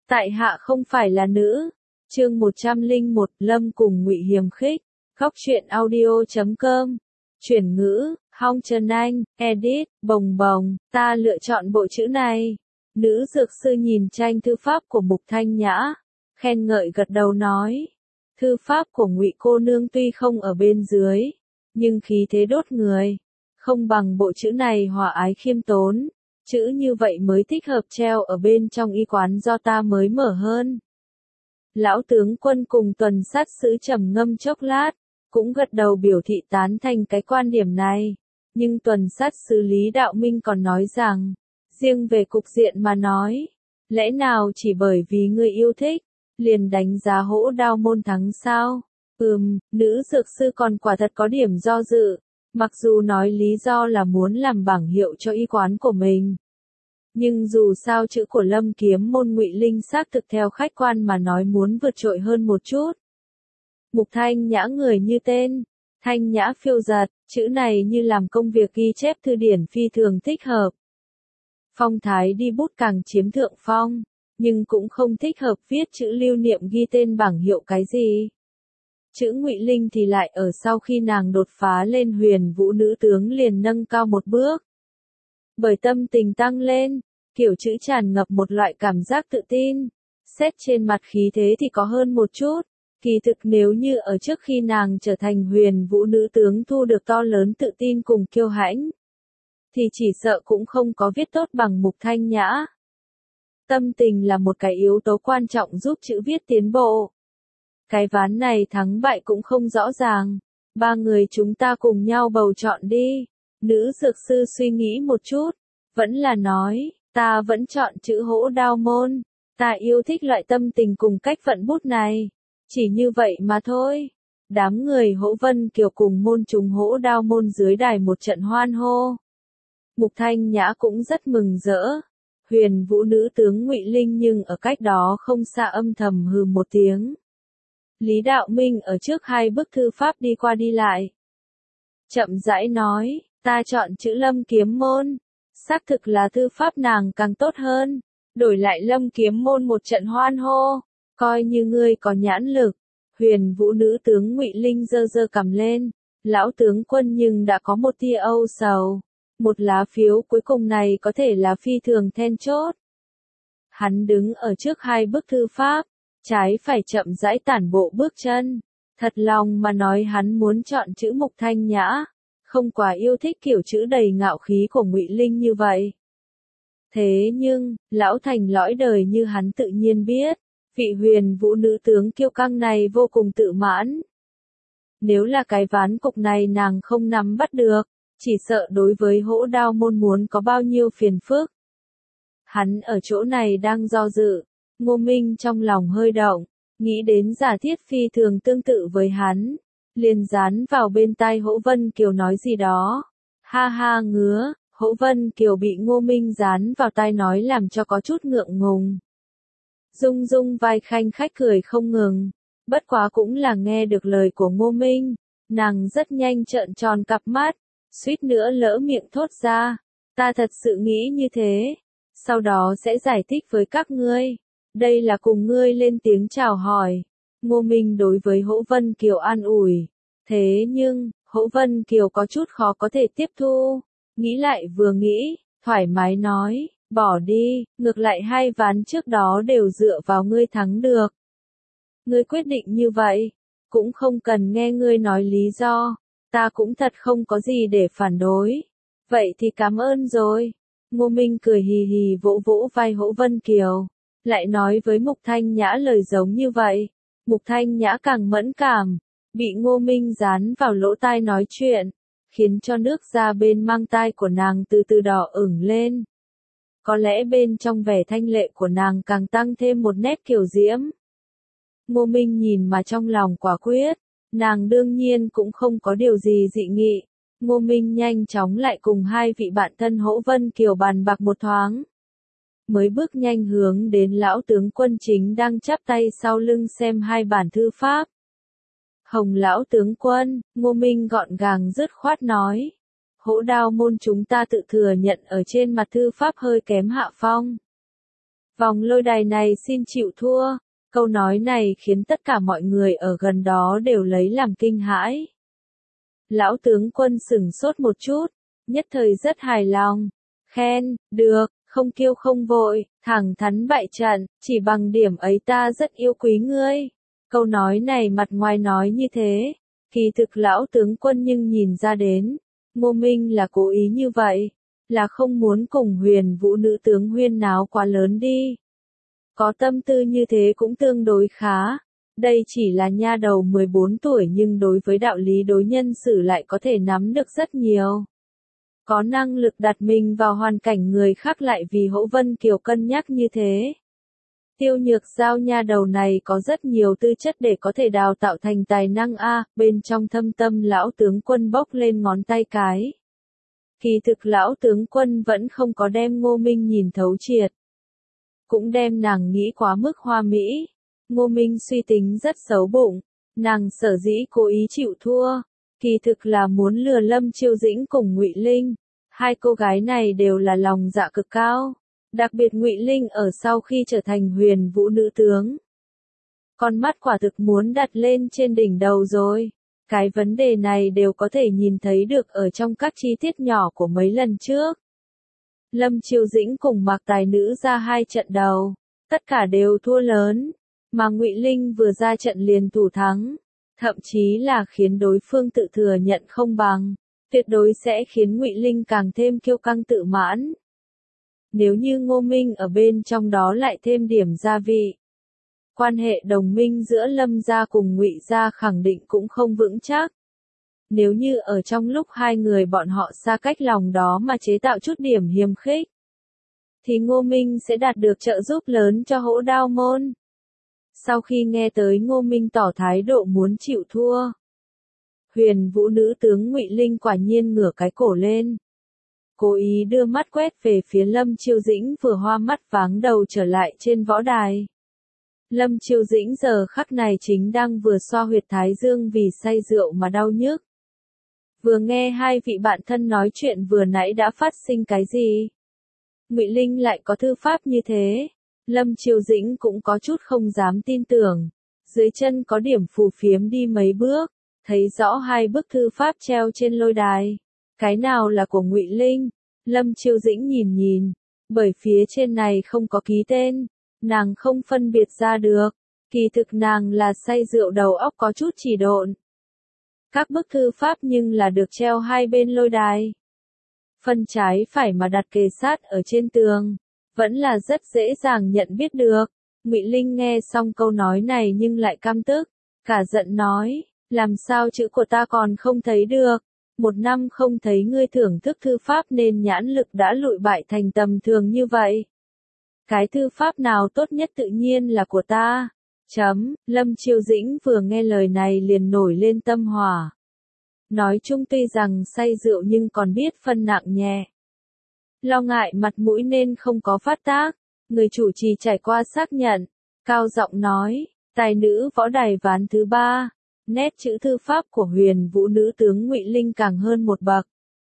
Tại hạ không phải là nữ. Chương 101, Lâm cùng Ngụy Hiềm khích. Góc truyện audio.com. Chuyển ngữ, Hong Trần Anh, edit, bồng bồng, ta lựa chọn bộ chữ này. Nữ dược sư nhìn tranh thư pháp của Mục Thanh Nhã, khen ngợi gật đầu nói. Thư pháp của Ngụy cô nương tuy không ở bên dưới, nhưng khí thế đốt người, không bằng bộ chữ này hòa ái khiêm tốn. Chữ như vậy mới thích hợp treo ở bên trong y quán do ta mới mở hơn. Lão tướng quân cùng tuần sát sứ trầm ngâm chốc lát, cũng gật đầu biểu thị tán thành cái quan điểm này. Nhưng tuần sát sứ Lý Đạo Minh còn nói rằng, riêng về cục diện mà nói, lẽ nào chỉ bởi vì người yêu thích, liền đánh giá Hỗ Đao môn thắng sao? Nữ dược sư còn quả thật có điểm do dự, mặc dù nói lý do là muốn làm bảng hiệu cho y quán của mình. Nhưng dù sao chữ của Lâm kiếm môn Ngụy Linh xác thực theo khách quan mà nói muốn vượt trội hơn một chút. Mục Thanh Nhã người như tên, Thanh Nhã phiêu giật, chữ này như làm công việc ghi chép thư điển phi thường thích hợp. Phong thái đi bút càng chiếm thượng phong, nhưng cũng không thích hợp viết chữ lưu niệm ghi tên bảng hiệu cái gì. Chữ Ngụy Linh thì lại ở sau khi nàng đột phá lên huyền vũ nữ tướng liền nâng cao một bước. Bởi tâm tình tăng lên, kiểu chữ tràn ngập một loại cảm giác tự tin. Xét trên mặt khí thế thì có hơn một chút. Kỳ thực nếu như ở trước khi nàng trở thành huyền vũ nữ tướng thu được to lớn tự tin cùng kiêu hãnh, thì chỉ sợ cũng không có viết tốt bằng Mục Thanh Nhã. Tâm tình là một cái yếu tố quan trọng giúp chữ viết tiến bộ. Cái ván này thắng bại cũng không rõ ràng. Ba người chúng ta cùng nhau bầu chọn đi. Nữ dược sư suy nghĩ một chút, vẫn là nói, ta vẫn chọn chữ Hỗ Đao môn. Ta yêu thích loại tâm tình cùng cách vận bút này. Chỉ như vậy mà thôi. Đám người Hỗ Vân Kiều cùng môn chúng Hỗ Đao môn dưới đài một trận hoan hô. Mục Thanh Nhã cũng rất mừng rỡ. Huyền vũ nữ tướng Ngụy Linh nhưng ở cách đó không xa âm thầm hừ một tiếng. Lý Đạo Minh ở trước hai bức thư pháp đi qua đi lại. Chậm rãi nói, ta chọn chữ Lâm kiếm môn. Xác thực là thư pháp nàng càng tốt hơn. Đổi lại Lâm kiếm môn một trận hoan hô. Coi như ngươi có nhãn lực. Huyền vũ nữ tướng Ngụy Linh giơ giơ cầm lên. Lão tướng quân nhưng đã có một tia âu sầu. Một lá phiếu cuối cùng này có thể là phi thường then chốt. Hắn đứng ở trước hai bức thư pháp. Trái phải chậm rãi tản bộ bước chân. Thật lòng mà nói hắn muốn chọn chữ Mục Thanh Nhã. Không quá yêu thích kiểu chữ đầy ngạo khí của Ngụy Linh như vậy. Thế nhưng, lão thành lõi đời như hắn tự nhiên biết, vị huyền vũ nữ tướng kiêu căng này vô cùng tự mãn. Nếu là cái ván cục này nàng không nắm bắt được, chỉ sợ đối với Hỗ Đao môn muốn có bao nhiêu phiền phức. Hắn ở chỗ này đang do dự, Ngô Minh trong lòng hơi động, nghĩ đến giả thiết phi thường tương tự với hắn. Liền dán vào bên tai Hỗ Vân Kiều nói gì đó. Ha ha ngứa, Hỗ Vân Kiều bị Ngô Minh dán vào tai nói làm cho có chút ngượng ngùng. Dung dung vai khanh khách cười không ngừng. Bất quá cũng là nghe được lời của Ngô Minh. Nàng rất nhanh trợn tròn cặp mắt, suýt nữa lỡ miệng thốt ra. Ta thật sự nghĩ như thế. Sau đó sẽ giải thích với các ngươi. Đây là cùng ngươi lên tiếng chào hỏi. Ngô Minh đối với Hỗ Vân Kiều an ủi. Thế nhưng, Hỗ Vân Kiều có chút khó có thể tiếp thu. Nghĩ lại vừa nghĩ, thoải mái nói, bỏ đi, ngược lại hai ván trước đó đều dựa vào ngươi thắng được. Ngươi quyết định như vậy, cũng không cần nghe ngươi nói lý do, ta cũng thật không có gì để phản đối. Vậy thì cảm ơn rồi. Ngô Minh cười hì hì vỗ vỗ vai Hỗ Vân Kiều, lại nói với Mục Thanh Nhã lời giống như vậy. Mục Thanh Nhã càng mẫn cảm, bị Ngô Minh dán vào lỗ tai nói chuyện, khiến cho nước da bên mang tai của nàng từ từ đỏ ửng lên. Có lẽ bên trong vẻ thanh lệ của nàng càng tăng thêm một nét kiều diễm. Ngô Minh nhìn mà trong lòng quả quyết, nàng đương nhiên cũng không có điều gì dị nghị. Ngô Minh nhanh chóng lại cùng hai vị bạn thân Hỗ Vân Kiều bàn bạc một thoáng. Mới bước nhanh hướng đến lão tướng quân chính đang chắp tay sau lưng xem hai bản thư pháp. Hồng lão tướng quân, Ngô Minh gọn gàng dứt khoát nói. Hỗ Đao môn chúng ta tự thừa nhận ở trên mặt thư pháp hơi kém hạ phong. Vòng lôi đài này xin chịu thua. Câu nói này khiến tất cả mọi người ở gần đó đều lấy làm kinh hãi. Lão tướng quân sửng sốt một chút, nhất thời rất hài lòng. Khen, được, không kiêu không vội, thẳng thắn bại trận, chỉ bằng điểm ấy ta rất yêu quý ngươi. Câu nói này mặt ngoài nói như thế, kỳ thực lão tướng quân nhưng nhìn ra đến, Ngô Minh là cố ý như vậy, là không muốn cùng Huyền Vũ nữ tướng huyên náo quá lớn đi. Có tâm tư như thế cũng tương đối khá. Đây chỉ là nha đầu 14 tuổi nhưng đối với đạo lý đối nhân xử lại có thể nắm được rất nhiều. Có năng lực đặt mình vào hoàn cảnh người khác lại vì Hỗ Vân Kiều cân nhắc như thế. Tiêu Nhược Giao nha đầu này có rất nhiều tư chất để có thể đào tạo thành tài năng a, bên trong thâm tâm lão tướng quân bốc lên ngón tay cái. Kỳ thực lão tướng quân vẫn không có đem Ngô Minh nhìn thấu triệt. Cũng đem nàng nghĩ quá mức hoa mỹ. Ngô Minh suy tính rất xấu bụng, nàng sở dĩ cố ý chịu thua, kỳ thực là muốn lừa Lâm Chiêu Dĩnh cùng Ngụy Linh. Hai cô gái này đều là lòng dạ cực cao, đặc biệt Ngụy Linh ở sau khi trở thành Huyền Vũ nữ tướng. Con mắt quả thực muốn đặt lên trên đỉnh đầu rồi. Cái vấn đề này đều có thể nhìn thấy được ở trong các chi tiết nhỏ của mấy lần trước. Lâm Chiêu Dĩnh cùng Mạc Tài Nữ ra 2 trận đầu, tất cả đều thua lớn, mà Ngụy Linh vừa ra trận liền thủ thắng, thậm chí là khiến đối phương tự thừa nhận không bằng, tuyệt đối sẽ khiến Ngụy Linh càng thêm kiêu căng tự mãn. Nếu như Ngô Minh ở bên trong đó lại thêm điểm gia vị, quan hệ đồng minh giữa Lâm gia cùng Ngụy gia khẳng định cũng không vững chắc. Nếu như ở trong lúc hai người bọn họ xa cách lòng đó mà chế tạo chút điểm hiềm khích, thì Ngô Minh sẽ đạt được trợ giúp lớn cho Hỗ Đao môn. Sau khi nghe tới Ngô Minh tỏ thái độ muốn chịu thua, Huyền Vũ nữ tướng Ngụy Linh quả nhiên ngửa cái cổ lên, cố ý đưa mắt quét về phía Lâm Chiêu Dĩnh vừa hoa mắt váng đầu trở lại trên võ đài. Lâm Chiêu Dĩnh giờ khắc này chính đang vừa xoa huyệt thái dương vì say rượu mà đau nhức. Vừa nghe hai vị bạn thân nói chuyện vừa nãy đã phát sinh cái gì? Ngụy Linh lại có thư pháp như thế. Lâm Chiêu Dĩnh cũng có chút không dám tin tưởng. Dưới chân có điểm phù phiếm đi mấy bước, thấy rõ 2 bức thư pháp treo trên lôi đài. Cái nào là của Ngụy Linh? Lâm Chiêu Dĩnh nhìn nhìn, bởi phía trên này không có ký tên, nàng không phân biệt ra được. Kỳ thực nàng là say rượu đầu óc có chút chỉ độn. Các bức thư pháp nhưng là được treo hai bên lôi đài. Phần trái phải mà đặt kề sát ở trên tường, vẫn là rất dễ dàng nhận biết được. Ngụy Linh nghe xong câu nói này nhưng lại căm tức, cả giận nói, làm sao chữ của ta còn không thấy được, 1 năm không thấy ngươi thưởng thức thư pháp nên nhãn lực đã lụi bại thành tầm thường như vậy. Cái thư pháp nào tốt nhất tự nhiên là của ta. Lâm Chiêu Dĩnh vừa nghe lời này liền nổi lên tâm hỏa. Nói chung tuy rằng say rượu nhưng còn biết phân nặng nhẹ. Lo ngại mặt mũi nên không có phát tác, người chủ trì trải qua xác nhận, cao giọng nói, tài nữ võ đài ván thứ 3, nét chữ thư pháp của Huyền Vũ nữ tướng Ngụy Linh càng hơn một bậc.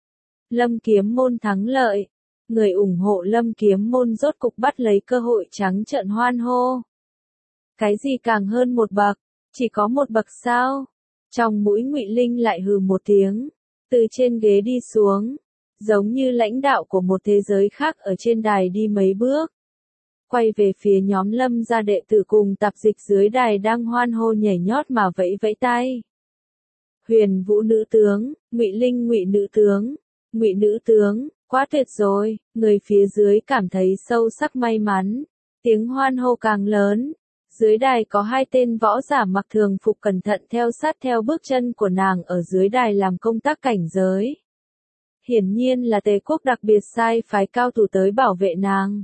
Lâm Kiếm môn thắng lợi, người ủng hộ Lâm Kiếm môn rốt cục bắt lấy cơ hội trắng trợn hoan hô. Cái gì càng hơn một bậc, chỉ có một bậc sao? Trong mũi Ngụy Linh lại hừ một tiếng, từ trên ghế đi xuống, giống như lãnh đạo của một thế giới khác ở trên đài đi mấy bước. Quay về phía nhóm Lâm gia đệ tử cùng tạp dịch dưới đài đang hoan hô nhảy nhót mà vẫy vẫy tay. Huyền Vũ nữ tướng, Ngụy Linh Ngụy nữ tướng, Ngụy nữ tướng, quá tuyệt rồi, người phía dưới cảm thấy sâu sắc may mắn, tiếng hoan hô càng lớn. Dưới đài có 2 tên võ giả mặc thường phục cẩn thận theo sát theo bước chân của nàng ở dưới đài làm công tác cảnh giới. Hiển nhiên là Tề quốc đặc biệt sai phái cao thủ tới bảo vệ nàng.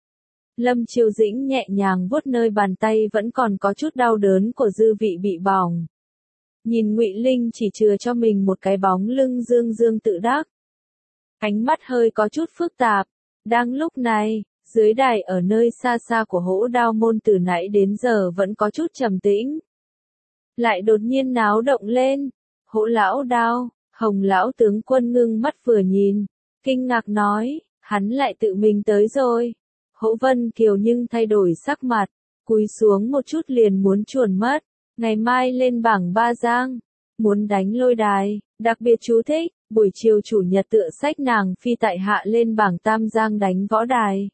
Lâm Chiêu Dĩnh nhẹ nhàng vuốt nơi bàn tay vẫn còn có chút đau đớn của dư vị bị bỏng. Nhìn Ngụy Linh chỉ chừa cho mình một cái bóng lưng dương dương tự đắc. Ánh mắt hơi có chút phức tạp. Đang lúc này, dưới đài ở nơi xa xa của Hỗ Đao môn từ nãy đến giờ vẫn có chút trầm tĩnh. Lại đột nhiên náo động lên. Hỗ lão Đao, Hồng lão tướng quân ngưng mắt vừa nhìn, kinh ngạc nói, hắn lại tự mình tới rồi. Hỗ Vân Kiều nhưng thay đổi sắc mặt, cúi xuống một chút liền muốn chuồn mất. Ngày mai lên bảng Ba Giang, muốn đánh lôi đài, đặc biệt chú thích, buổi chiều chủ nhật tựa sách nàng phi tại hạ lên bảng Tam Giang đánh võ đài.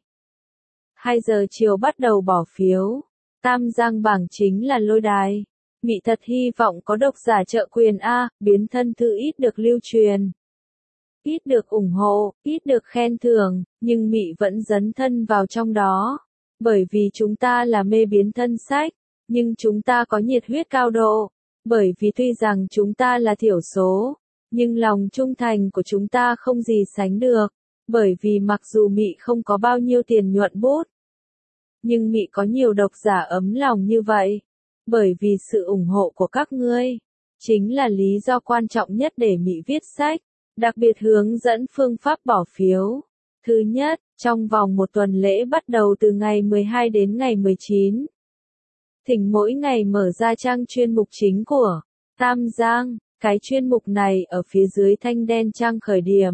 2 giờ chiều bắt đầu bỏ phiếu, Tam Giang bảng chính là lôi đài. Mị thật hy vọng có độc giả trợ quyền A, biến thân thư ít được lưu truyền, ít được ủng hộ, ít được khen thưởng, nhưng Mị vẫn dấn thân vào trong đó. Bởi vì chúng ta là mê biến thân sách, nhưng chúng ta có nhiệt huyết cao độ. Bởi vì tuy rằng chúng ta là thiểu số, nhưng lòng trung thành của chúng ta không gì sánh được. Bởi vì mặc dù Mị không có bao nhiêu tiền nhuận bút, nhưng Mị có nhiều độc giả ấm lòng như vậy. Bởi vì sự ủng hộ của các ngươi, chính là lý do quan trọng nhất để Mị viết sách, đặc biệt hướng dẫn phương pháp bỏ phiếu. Thứ nhất, trong vòng một tuần lễ bắt đầu từ ngày 12 đến ngày 19. Thỉnh mỗi ngày mở ra trang chuyên mục chính của Tam Giang, cái chuyên mục này ở phía dưới thanh đen trang khởi điểm.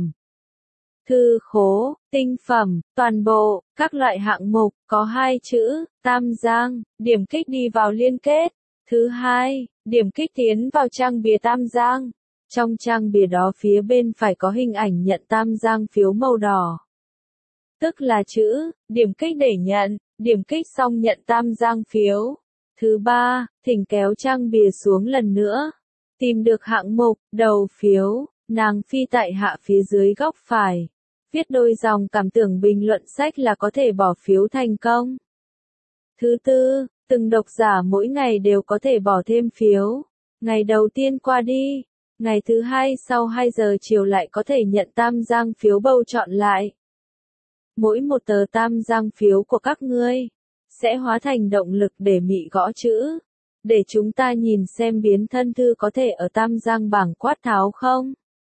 Thư khố, tinh phẩm, toàn bộ, các loại hạng mục, có 2 chữ, Tam Giang, điểm kích đi vào liên kết. Thứ hai, điểm kích tiến vào trang bìa Tam Giang. Trong trang bìa đó phía bên phải có hình ảnh nhận Tam Giang phiếu màu đỏ. Tức là chữ, điểm kích để nhận, điểm kích xong nhận Tam Giang phiếu. Thứ ba, thỉnh kéo trang bìa xuống lần nữa. Tìm được hạng mục, đầu phiếu, nàng phi tại hạ phía dưới góc phải. Viết đôi dòng cảm tưởng bình luận sách là có thể bỏ phiếu thành công. Thứ tư, từng độc giả mỗi ngày đều có thể bỏ thêm phiếu. Ngày đầu tiên qua đi, ngày thứ hai sau 2 giờ chiều lại có thể nhận Tam Giang phiếu bầu chọn lại. Mỗi một tờ Tam Giang phiếu của các ngươi sẽ hóa thành động lực để Mị gõ chữ, để chúng ta nhìn xem biến thân thư có thể ở Tam Giang bảng quát tháo không.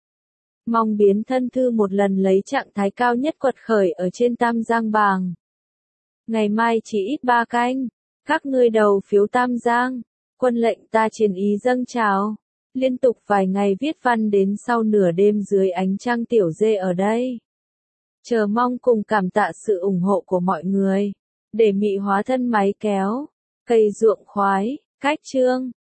Mong biến thân thư một lần lấy trạng thái cao nhất quật khởi ở trên Tam Giang bảng. Ngày mai chỉ ít 3 canh, các ngươi đầu phiếu Tam Giang, quân lệnh ta chiến ý dâng trào. Liên tục vài ngày viết văn đến sau nửa đêm dưới ánh trăng tiểu dê ở đây. Chờ mong cùng cảm tạ sự ủng hộ của mọi người. Để Mị hóa thân máy kéo, cây ruộng khoái, cách chương.